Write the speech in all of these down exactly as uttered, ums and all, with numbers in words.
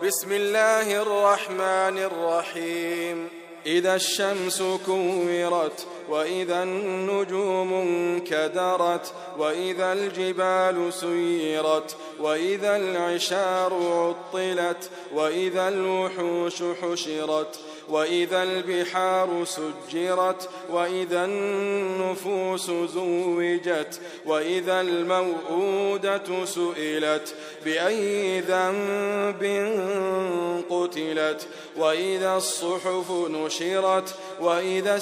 بسم الله الرحمن الرحيم إذا الشمس كورت وإذا النجوم انكدرت وإذا الجبال سيرت وإذا العشار عطلت وإذا الوحوش حشرت وإذا البحار سجرت وإذا النفوس زوجت وإذا الموءودة سئلت بأي ذنب قتلت وإذا الصحف نشرت وإذا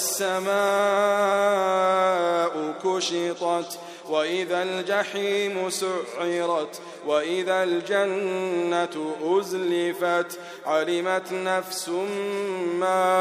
السماء كشطت وإذا الجحيم سعرت وإذا الجنة أزلفت علمت نفس ما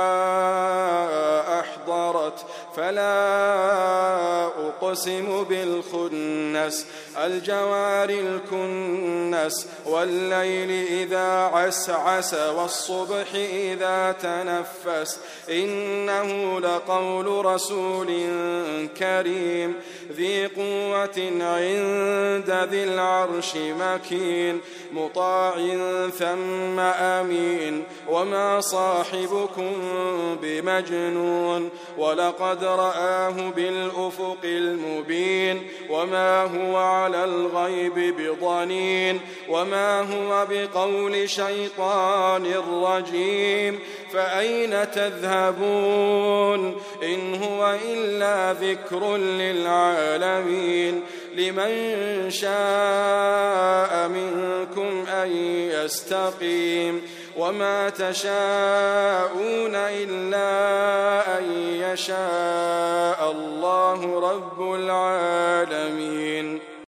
أحضرت فلا أقسم بالخنس الجوار الكنس والليل إذا عسعس والصبح إذا تنفس إنه لقول رسول كريم ذي قوة عند ذي العرش مكين مطاع ثم أمين وما صاحبكم بمجنون ولقد رآه بالأفق المبين وما هو على الغيب بضنين وما هو بقول شيطان رجيم فأين تذهبون إن هو إلا ذكر للعالمين لمن شاء منكم أن يستقيم وما تشاءون إلا أن يشاء الله رب العالمين.